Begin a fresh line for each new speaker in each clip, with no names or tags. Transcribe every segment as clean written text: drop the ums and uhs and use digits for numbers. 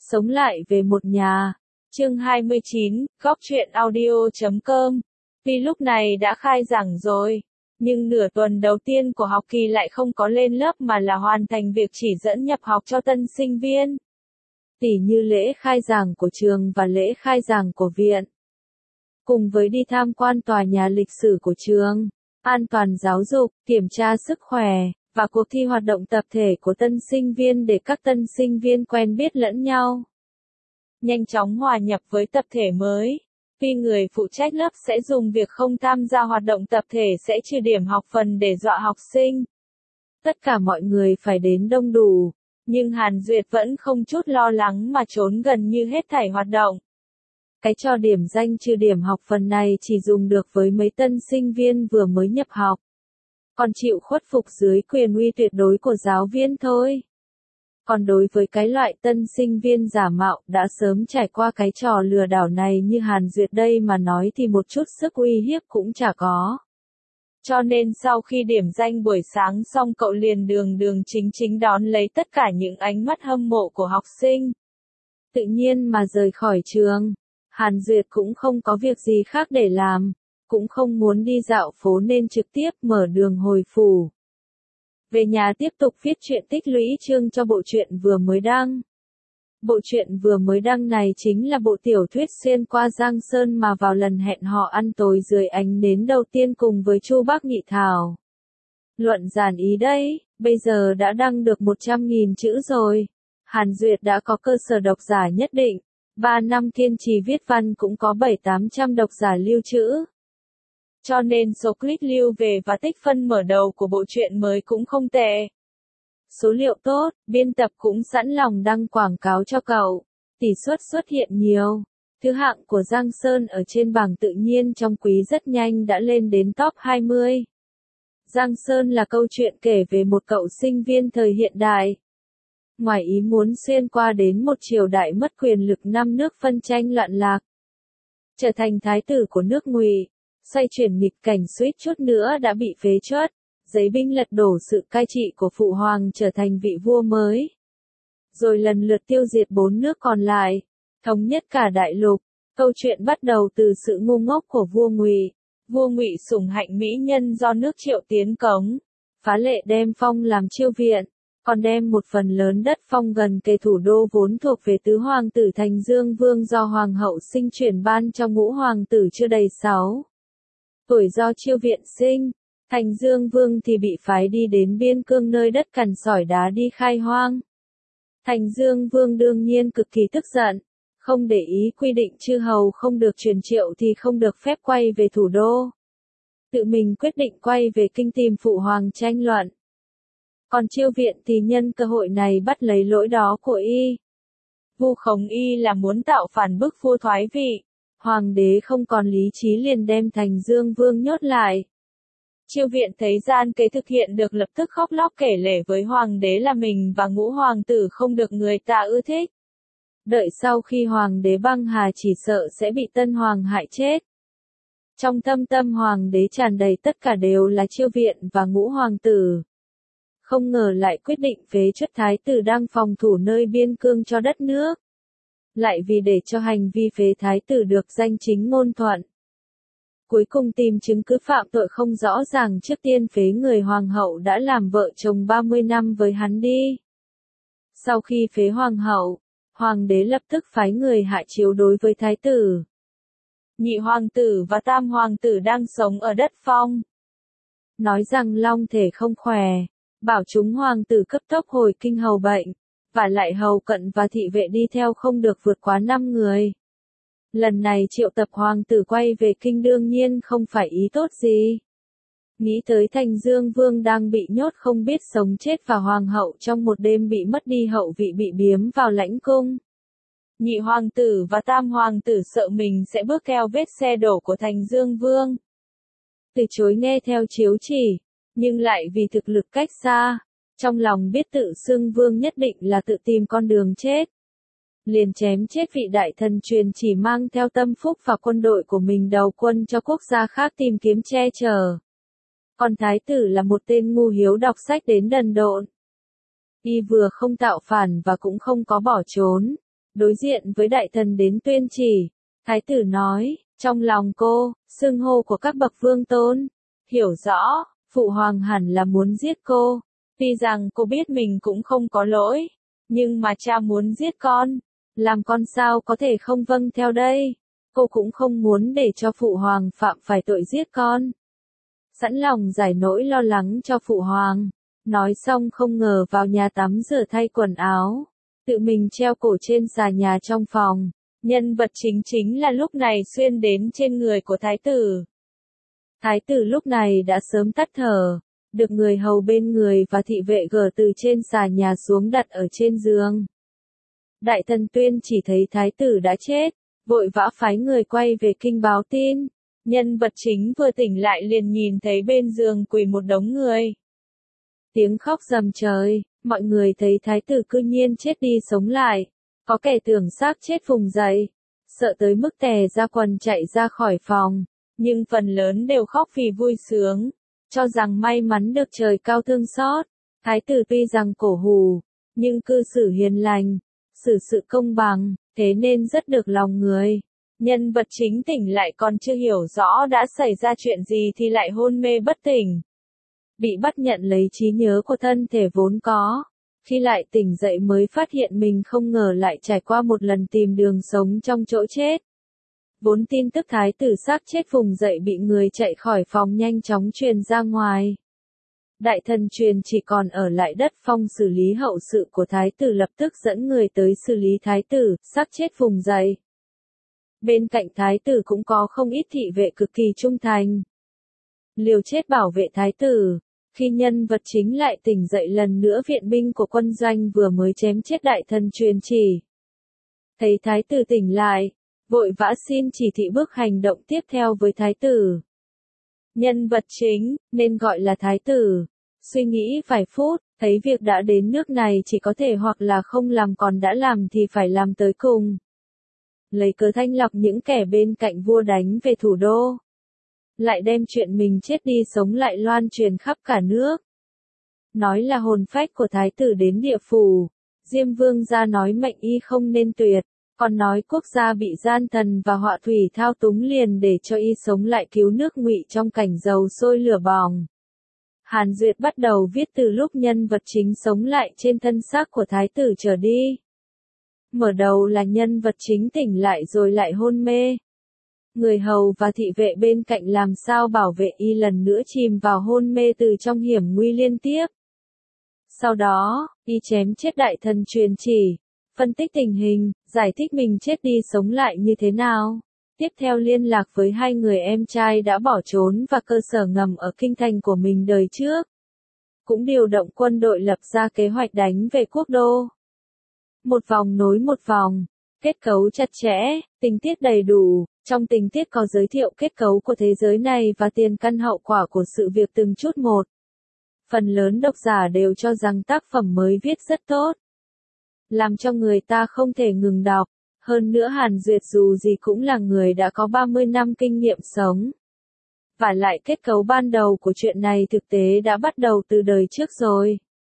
Sống lại về một nhà. Chương 29, góc truyện audio.com. Tuy lúc này đã khai giảng rồi, nhưng nửa tuần đầu tiên của học kỳ lại không có lên lớp mà là hoàn thành việc chỉ dẫn nhập học cho tân sinh viên. Tỉ như lễ khai giảng của trường và lễ khai giảng của viện. Cùng với đi tham quan tòa nhà lịch sử của trường, an toàn giáo dục, kiểm tra sức khỏe, và cuộc thi hoạt động tập thể của tân sinh viên để các tân sinh viên quen biết lẫn nhau. Nhanh chóng hòa nhập với tập thể mới. Tuy người phụ trách lớp sẽ dùng việc không tham gia hoạt động tập thể sẽ trừ điểm học phần để dọa học sinh. Tất cả mọi người phải đến đông đủ, nhưng Hàn Duyệt vẫn không chút lo lắng mà trốn gần như hết thảy hoạt động. Cái trò điểm danh trừ điểm học phần này chỉ dùng được với mấy tân sinh viên vừa mới nhập học. Còn chịu khuất phục dưới quyền uy tuyệt đối của giáo viên thôi. Còn đối với cái loại tân sinh viên giả mạo đã sớm trải qua cái trò lừa đảo này như Hàn Duyệt đây mà nói thì một chút sức uy hiếp cũng chả có. Cho nên sau khi điểm danh buổi sáng xong cậu liền đường chính đón lấy tất cả những ánh mắt hâm mộ của học sinh. Tự nhiên mà rời khỏi trường, Hàn Duyệt cũng không có việc gì khác để làm, cũng không muốn đi dạo phố nên trực tiếp mở đường hồi phủ. Về nhà tiếp tục viết truyện tích lũy chương cho bộ truyện vừa mới đăng. Bộ truyện vừa mới đăng này chính là bộ tiểu thuyết xuyên qua Giang Sơn mà vào lần hẹn hò ăn tối dưới ánh nến đầu tiên cùng với Chu Bác Nhị Thảo. Luận giản ý đấy, bây giờ đã đăng được 100.000 chữ rồi. Hàn Duyệt đã có cơ sở độc giả nhất định. 3 năm kiên trì viết văn cũng có 700-800 độc giả lưu trữ. Cho nên số click lưu về và tích phân mở đầu của bộ truyện mới cũng không tệ. Số liệu tốt, biên tập cũng sẵn lòng đăng quảng cáo cho cậu. Tỷ suất xuất hiện nhiều. Thứ hạng của Giang Sơn ở trên bảng tự nhiên trong quý rất nhanh đã lên đến top 20. Giang Sơn là câu chuyện kể về một cậu sinh viên thời hiện đại. Ngoài ý muốn xuyên qua đến một triều đại mất quyền lực năm nước phân tranh loạn lạc. Trở thành thái tử của nước Ngụy. Xoay chuyển nghịch cảnh suýt chút nữa đã bị phế truất, giấy binh lật đổ sự cai trị của phụ hoàng trở thành vị vua mới. Rồi lần lượt tiêu diệt 4 nước còn lại, thống nhất cả đại lục. Câu chuyện bắt đầu từ sự ngu ngốc của vua Ngụy. Vua Ngụy sủng hạnh mỹ nhân do nước Triệu tiến cống, phá lệ đem Phong làm chiêu viện, còn đem một phần lớn đất Phong gần kề thủ đô vốn thuộc về tứ hoàng tử Thành Dương Vương do hoàng hậu sinh chuyển ban cho ngũ hoàng tử chưa đầy 6 tuổi do chiêu viện sinh. Thành Dương Vương thì bị phái đi đến biên cương nơi đất cằn sỏi đá đi khai hoang. Thành Dương Vương đương nhiên cực kỳ tức giận, không để ý quy định chư hầu không được truyền triệu thì không được phép quay về thủ đô. Tự mình quyết định quay về kinh tìm phụ hoàng tranh luận. Còn chiêu viện thì nhân cơ hội này bắt lấy lỗi đó của y. Vu khống y là muốn tạo phản bức vua thoái vị. Hoàng đế không còn lý trí liền đem Thành Dương Vương nhốt lại. Chiêu viện thấy gian kế thực hiện được lập tức khóc lóc kể lể với hoàng đế là mình và ngũ hoàng tử không được người ta ưa thích. Đợi sau khi hoàng đế băng hà chỉ sợ sẽ bị tân hoàng hại chết. Trong thâm tâm hoàng đế tràn đầy tất cả đều là chiêu viện và ngũ hoàng tử. Không ngờ lại quyết định phế truất thái tử đang phòng thủ nơi biên cương cho đất nước. Lại vì để cho hành vi phế thái tử được danh chính ngôn thuận. Cuối cùng tìm chứng cứ phạm tội không rõ ràng trước tiên phế người hoàng hậu đã làm vợ chồng 30 năm với hắn đi. Sau khi phế hoàng hậu, hoàng đế lập tức phái người hạ chiếu đối với thái tử. Nhị hoàng tử và tam hoàng tử đang sống ở đất Phong. Nói rằng long thể không khỏe, bảo chúng hoàng tử cấp tốc hồi kinh hầu bệnh. Và lại hầu cận và thị vệ đi theo không được vượt quá 5 người. Lần này triệu tập hoàng tử quay về kinh đương nhiên không phải ý tốt gì. Nghĩ tới Thành Dương Vương đang bị nhốt không biết sống chết và hoàng hậu trong một đêm bị mất đi hậu vị bị biếm vào lãnh cung. Nhị hoàng tử và tam hoàng tử sợ mình sẽ bước theo vết xe đổ của Thành Dương Vương. Từ chối nghe theo chiếu chỉ, nhưng lại vì thực lực cách xa. Trong lòng biết tự xưng vương nhất định là tự tìm con đường chết. Liền chém chết vị đại thần truyền chỉ mang theo tâm phúc và quân đội của mình đầu quân cho quốc gia khác tìm kiếm che chở. Còn thái tử là một tên ngu hiếu đọc sách đến đần độn. Y vừa không tạo phản và cũng không có bỏ trốn. Đối diện với đại thần đến tuyên chỉ, thái tử nói, trong lòng cô, xưng hô của các bậc vương tôn, hiểu rõ, phụ hoàng hẳn là muốn giết cô, tuy rằng cô biết mình cũng không có lỗi, nhưng mà cha muốn giết con, làm con sao có thể không vâng theo đây, cô cũng không muốn để cho phụ hoàng phạm phải tội giết con. Sẵn lòng giải nỗi lo lắng cho phụ hoàng, nói xong không ngờ vào nhà tắm rửa thay quần áo, tự mình treo cổ trên xà nhà trong phòng. Nhân vật chính chính là lúc này xuyên đến trên người của thái tử. Thái tử lúc này đã sớm tắt thở, được người hầu bên người và thị vệ gỡ từ trên xà nhà xuống đặt ở trên giường. Đại thần tuyên chỉ thấy thái tử đã chết, vội vã phái người quay về kinh báo tin. Nhân vật chính vừa tỉnh lại liền nhìn thấy bên giường quỳ một đống người. Tiếng khóc rầm trời, mọi người thấy thái tử cư nhiên chết đi sống lại. Có kẻ tưởng xác chết vùng dậy, sợ tới mức tè ra quần chạy ra khỏi phòng, nhưng phần lớn đều khóc vì vui sướng, cho rằng may mắn được trời cao thương xót. Thái tử tuy rằng cổ hủ, nhưng cư xử hiền lành, xử sự công bằng, thế nên rất được lòng người. Nhân vật chính tỉnh lại còn chưa hiểu rõ đã xảy ra chuyện gì thì lại hôn mê bất tỉnh. Bị bắt nhận lấy trí nhớ của thân thể vốn có. Khi lại tỉnh dậy mới phát hiện mình không ngờ lại trải qua một lần tìm đường sống trong chỗ chết. Vốn tin tức thái tử xác chết vùng dậy bị người chạy khỏi phòng nhanh chóng truyền ra ngoài. Đại thần truyền chỉ còn ở lại đất phong xử lý hậu sự của thái tử lập tức dẫn người tới xử lý thái tử, xác chết vùng dậy. Bên cạnh thái tử cũng có không ít thị vệ cực kỳ trung thành. Liều chết bảo vệ thái tử. Khi nhân vật chính lại tỉnh dậy lần nữa viện binh của quân doanh vừa mới chém chết đại thần truyền chỉ. Thấy thái tử tỉnh lại, vội vã xin chỉ thị bước hành động tiếp theo với thái tử. Nhân vật chính, nên gọi là thái tử, suy nghĩ vài phút, thấy việc đã đến nước này chỉ có thể hoặc là không làm còn đã làm thì phải làm tới cùng. Lấy cớ thanh lọc những kẻ bên cạnh vua đánh về thủ đô. Lại đem chuyện mình chết đi sống lại loan truyền khắp cả nước. Nói là hồn phách của thái tử đến địa phủ, Diêm Vương gia nói mệnh y không nên tuyệt, còn nói quốc gia bị gian thần và họa thủy thao túng liền để cho y sống lại cứu nước Ngụy trong cảnh dầu sôi lửa bỏng. Hàn Duyệt bắt đầu viết từ lúc nhân vật chính sống lại trên thân xác của thái tử trở đi. Mở đầu là nhân vật chính tỉnh lại rồi lại hôn mê. Người hầu và thị vệ bên cạnh làm sao bảo vệ y lần nữa chìm vào hôn mê từ trong hiểm nguy liên tiếp. Sau đó, y chém chết đại thần truyền chỉ, phân tích tình hình, giải thích mình chết đi sống lại như thế nào. Tiếp theo liên lạc với hai người em trai đã bỏ trốn và cơ sở ngầm ở kinh thành của mình đời trước. Cũng điều động quân đội lập ra kế hoạch đánh về quốc đô. Một vòng nối một vòng, kết cấu chặt chẽ, tình tiết đầy đủ. Trong tình tiết có giới thiệu kết cấu của thế giới này và tiền căn hậu quả của sự việc từng chút một. Phần lớn độc giả đều cho rằng tác phẩm mới viết rất tốt, làm cho người ta không thể ngừng đọc. Hơn nữa Hàn Duyệt dù gì cũng là người đã có 30 năm kinh nghiệm sống. Và lại kết cấu ban đầu của chuyện này thực tế đã bắt đầu từ đời trước rồi.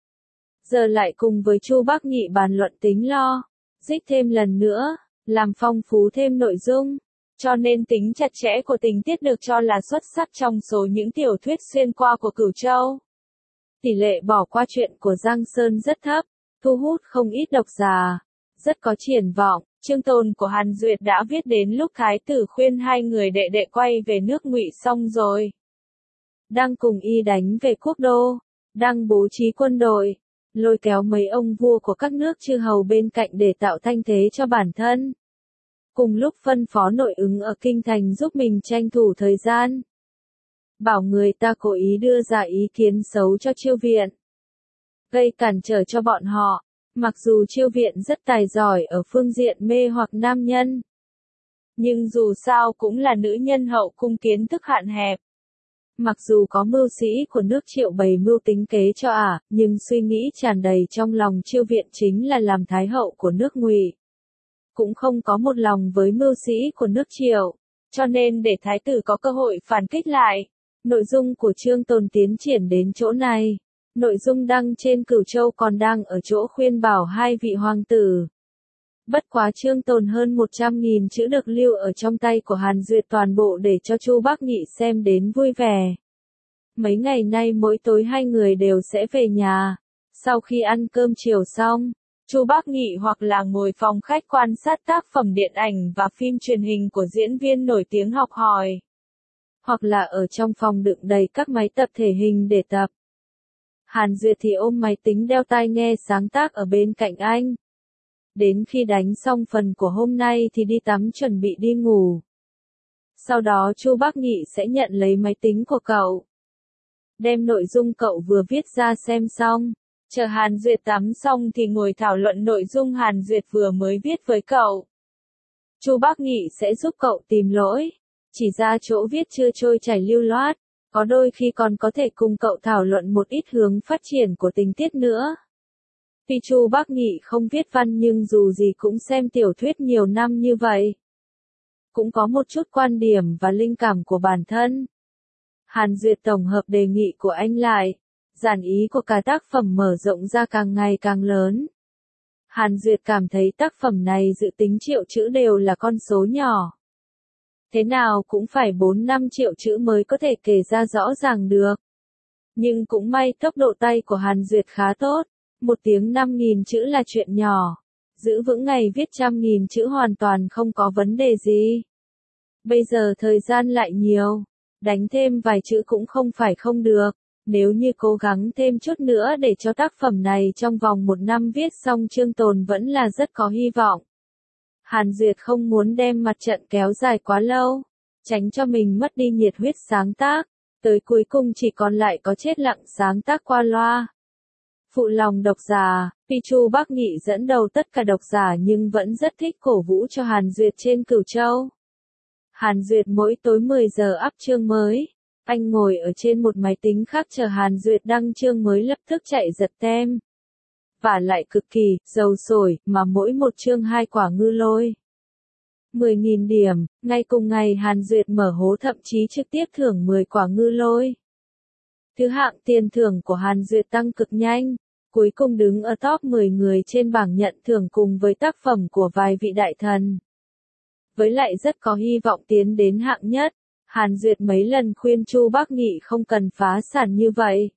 Giờ lại cùng với Chu Bác Nhị bàn luận tính lo, dích thêm lần nữa, làm phong phú thêm nội dung. Cho nên tính chặt chẽ của tình tiết được cho là xuất sắc trong số những tiểu thuyết xuyên qua của Cửu Châu. Tỷ lệ bỏ qua chuyện của Giang Sơn rất thấp, thu hút không ít độc giả, rất có triển vọng. Chương tồn của Hàn Duyệt đã viết đến lúc thái tử khuyên hai người đệ đệ quay về nước Ngụy xong rồi. Đang cùng y đánh về quốc đô, đang bố trí quân đội, lôi kéo mấy ông vua của các nước chư hầu bên cạnh để tạo thanh thế cho bản thân. Cùng lúc phân phó nội ứng ở kinh thành giúp mình tranh thủ thời gian. Bảo người ta cố ý đưa ra ý kiến xấu cho Chiêu Viện. Gây cản trở cho bọn họ, mặc dù Chiêu Viện rất tài giỏi ở phương diện mê hoặc nam nhân. Nhưng dù sao cũng là nữ nhân hậu cung kiến thức hạn hẹp. Mặc dù có mưu sĩ của nước Triệu bày mưu tính kế cho nhưng suy nghĩ tràn đầy trong lòng Chiêu Viện chính là làm thái hậu của nước Ngụy. Cũng không có một lòng với mưu sĩ của nước Triệu, cho nên để thái tử có cơ hội phản kích lại. Nội dung của chương tồn tiến triển đến chỗ này. Nội dung đăng trên Cửu Châu còn đang ở chỗ khuyên bảo hai vị hoàng tử. Bất quá Trương Tồn hơn 100.000 chữ được lưu ở trong tay của Hàn Duyệt toàn bộ để cho Chu Bác Nghị xem đến vui vẻ. Mấy ngày nay mỗi tối hai người đều sẽ về nhà. Sau khi ăn cơm chiều xong, Chu Bác Nghị hoặc là ngồi phòng khách quan sát tác phẩm điện ảnh và phim truyền hình của diễn viên nổi tiếng học hỏi. Hoặc là ở trong phòng đựng đầy các máy tập thể hình để tập. Hàn Duyệt thì ôm máy tính đeo tai nghe sáng tác ở bên cạnh anh. Đến khi đánh xong phần của hôm nay thì đi tắm chuẩn bị đi ngủ. Sau đó Chu Bác Nghị sẽ nhận lấy máy tính của cậu. Đem nội dung cậu vừa viết ra xem xong. Chờ Hàn Duyệt tắm xong thì ngồi thảo luận nội dung Hàn Duyệt vừa mới viết với cậu. Chu Bác Nghị sẽ giúp cậu tìm lỗi, chỉ ra chỗ viết chưa trôi chảy lưu loát, có đôi khi còn có thể cùng cậu thảo luận một ít hướng phát triển của tình tiết nữa. Tuy Chu Bác Nghị không viết văn nhưng dù gì cũng xem tiểu thuyết nhiều năm như vậy. Cũng có một chút quan điểm và linh cảm của bản thân. Hàn Duyệt tổng hợp đề nghị của anh lại. Giản ý của cả tác phẩm mở rộng ra càng ngày càng lớn. Hàn Duyệt cảm thấy tác phẩm này dự tính triệu chữ đều là con số nhỏ. Thế nào cũng phải 4-5 triệu chữ mới có thể kể ra rõ ràng được. Nhưng cũng may tốc độ tay của Hàn Duyệt khá tốt. 1 tiếng 5.000 chữ là chuyện nhỏ. Giữ vững ngày viết 100.000 chữ hoàn toàn không có vấn đề gì. Bây giờ thời gian lại nhiều. Đánh thêm vài chữ cũng không phải không được. Nếu như cố gắng thêm chút nữa để cho tác phẩm này trong vòng 1 năm viết xong Trương Tồn vẫn là rất có hy vọng. Hàn Duyệt không muốn đem mặt trận kéo dài quá lâu, tránh cho mình mất đi nhiệt huyết sáng tác, tới cuối cùng chỉ còn lại có chết lặng sáng tác qua loa. Phụ lòng độc giả, tuy Chu Bác Nghị dẫn đầu tất cả độc giả nhưng vẫn rất thích cổ vũ cho Hàn Duyệt trên Cửu Châu. Hàn Duyệt mỗi tối 10 giờ up chương mới. Anh ngồi ở trên một máy tính khác chờ Hàn Duyệt đăng chương mới lập tức chạy giật tem. Và lại cực kỳ, dầu sổi, mà mỗi một chương 2 quả ngư lôi. 10.000 điểm, ngay cùng ngày Hàn Duyệt mở hố thậm chí trực tiếp thưởng 10 quả ngư lôi. Thứ hạng tiền thưởng của Hàn Duyệt tăng cực nhanh, cuối cùng đứng ở top 10 người trên bảng nhận thưởng cùng với tác phẩm của vài vị đại thần. Với lại rất có hy vọng tiến đến hạng nhất. Hàn Duyệt mấy lần khuyên Chu Bác Nghị không cần phá sản như vậy.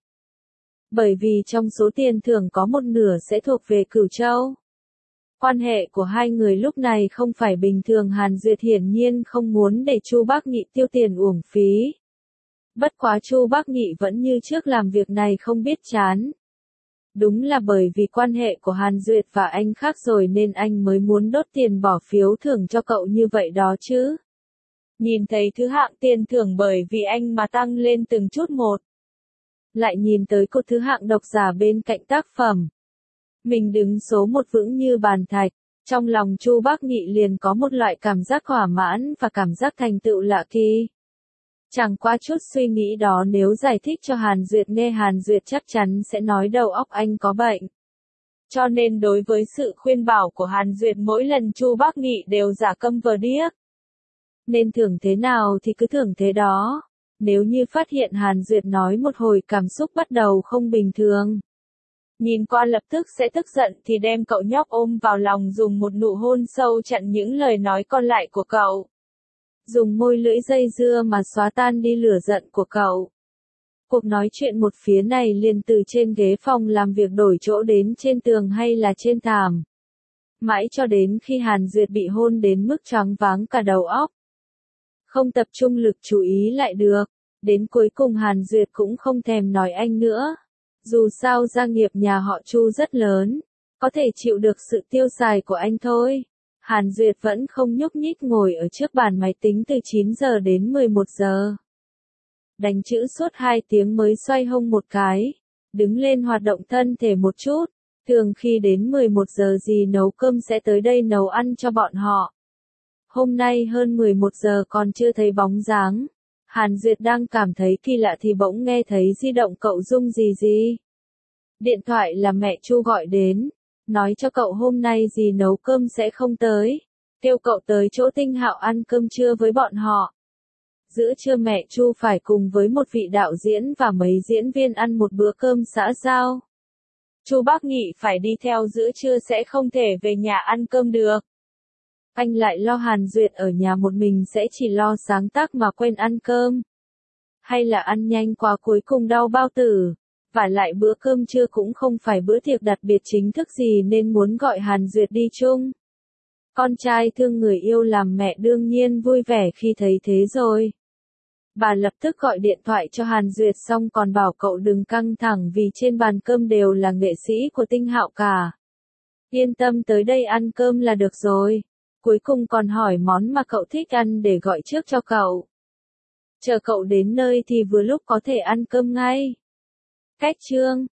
Bởi vì trong số tiền thưởng có một nửa sẽ thuộc về Cửu Châu. Quan hệ của hai người lúc này không phải bình thường, Hàn Duyệt hiển nhiên không muốn để Chu Bác Nghị tiêu tiền uổng phí. Bất quá Chu Bác Nghị vẫn như trước làm việc này không biết chán. Đúng là bởi vì quan hệ của Hàn Duyệt và anh khác rồi nên anh mới muốn đốt tiền bỏ phiếu thưởng cho cậu như vậy đó chứ. Nhìn thấy thứ hạng tiền thưởng bởi vì anh mà tăng lên từng chút một. Lại nhìn tới cô thứ hạng độc giả bên cạnh tác phẩm. Mình đứng số 1 vững như bàn thạch, trong lòng Chu Bác Nghị liền có một loại cảm giác thỏa mãn và cảm giác thành tựu lạ kỳ. Chẳng qua chút suy nghĩ đó nếu giải thích cho Hàn Duyệt nghe Hàn Duyệt chắc chắn sẽ nói đầu óc anh có bệnh. Cho nên đối với sự khuyên bảo của Hàn Duyệt mỗi lần Chu Bác Nghị đều giả câm vờ điếc. Nên thưởng thế nào thì cứ thưởng thế đó. Nếu như phát hiện Hàn Duyệt nói một hồi cảm xúc bắt đầu không bình thường. Nhìn qua lập tức sẽ tức giận thì đem cậu nhóc ôm vào lòng dùng một nụ hôn sâu chặn những lời nói còn lại của cậu. Dùng môi lưỡi dây dưa mà xóa tan đi lửa giận của cậu. Cuộc nói chuyện một phía này liền từ trên ghế phòng làm việc đổi chỗ đến trên tường hay là trên thảm. Mãi cho đến khi Hàn Duyệt bị hôn đến mức choáng váng cả đầu óc. Không tập trung lực chú ý lại được. Đến cuối cùng Hàn Duyệt cũng không thèm nói anh nữa. Dù sao gia nghiệp nhà họ Chu rất lớn. Có thể chịu được sự tiêu xài của anh thôi. Hàn Duyệt vẫn không nhúc nhích ngồi ở trước bàn máy tính từ 9 giờ đến 11 giờ. Đánh chữ suốt 2 tiếng mới xoay hông một cái. Đứng lên hoạt động thân thể một chút. Thường khi đến 11 giờ gì nấu cơm sẽ tới đây nấu ăn cho bọn họ. Hôm nay hơn 11 giờ còn chưa thấy bóng dáng. Hàn Duyệt đang cảm thấy kỳ lạ thì bỗng nghe thấy di động cậu rung gì gì. Điện thoại là mẹ Chu gọi đến. Nói cho cậu hôm nay dì nấu cơm sẽ không tới. Kêu cậu tới chỗ Tinh Hạo ăn cơm trưa với bọn họ. Giữa trưa mẹ Chu phải cùng với một vị đạo diễn và mấy diễn viên ăn một bữa cơm xã giao. Chu Bác Nghị phải đi theo giữa trưa sẽ không thể về nhà ăn cơm được. Anh lại lo Hàn Duyệt ở nhà một mình sẽ chỉ lo sáng tác mà quên ăn cơm. Hay là ăn nhanh quá cuối cùng đau bao tử. Và lại bữa cơm trưa cũng không phải bữa tiệc đặc biệt chính thức gì nên muốn gọi Hàn Duyệt đi chung. Con trai thương người yêu làm mẹ đương nhiên vui vẻ khi thấy thế rồi. Bà lập tức gọi điện thoại cho Hàn Duyệt xong còn bảo cậu đừng căng thẳng vì trên bàn cơm đều là nghệ sĩ của Tinh Hạo cả. Yên tâm tới đây ăn cơm là được rồi. Cuối cùng còn hỏi món mà cậu thích ăn để gọi trước cho cậu. Chờ cậu đến nơi thì vừa lúc có thể ăn cơm ngay. Cách chương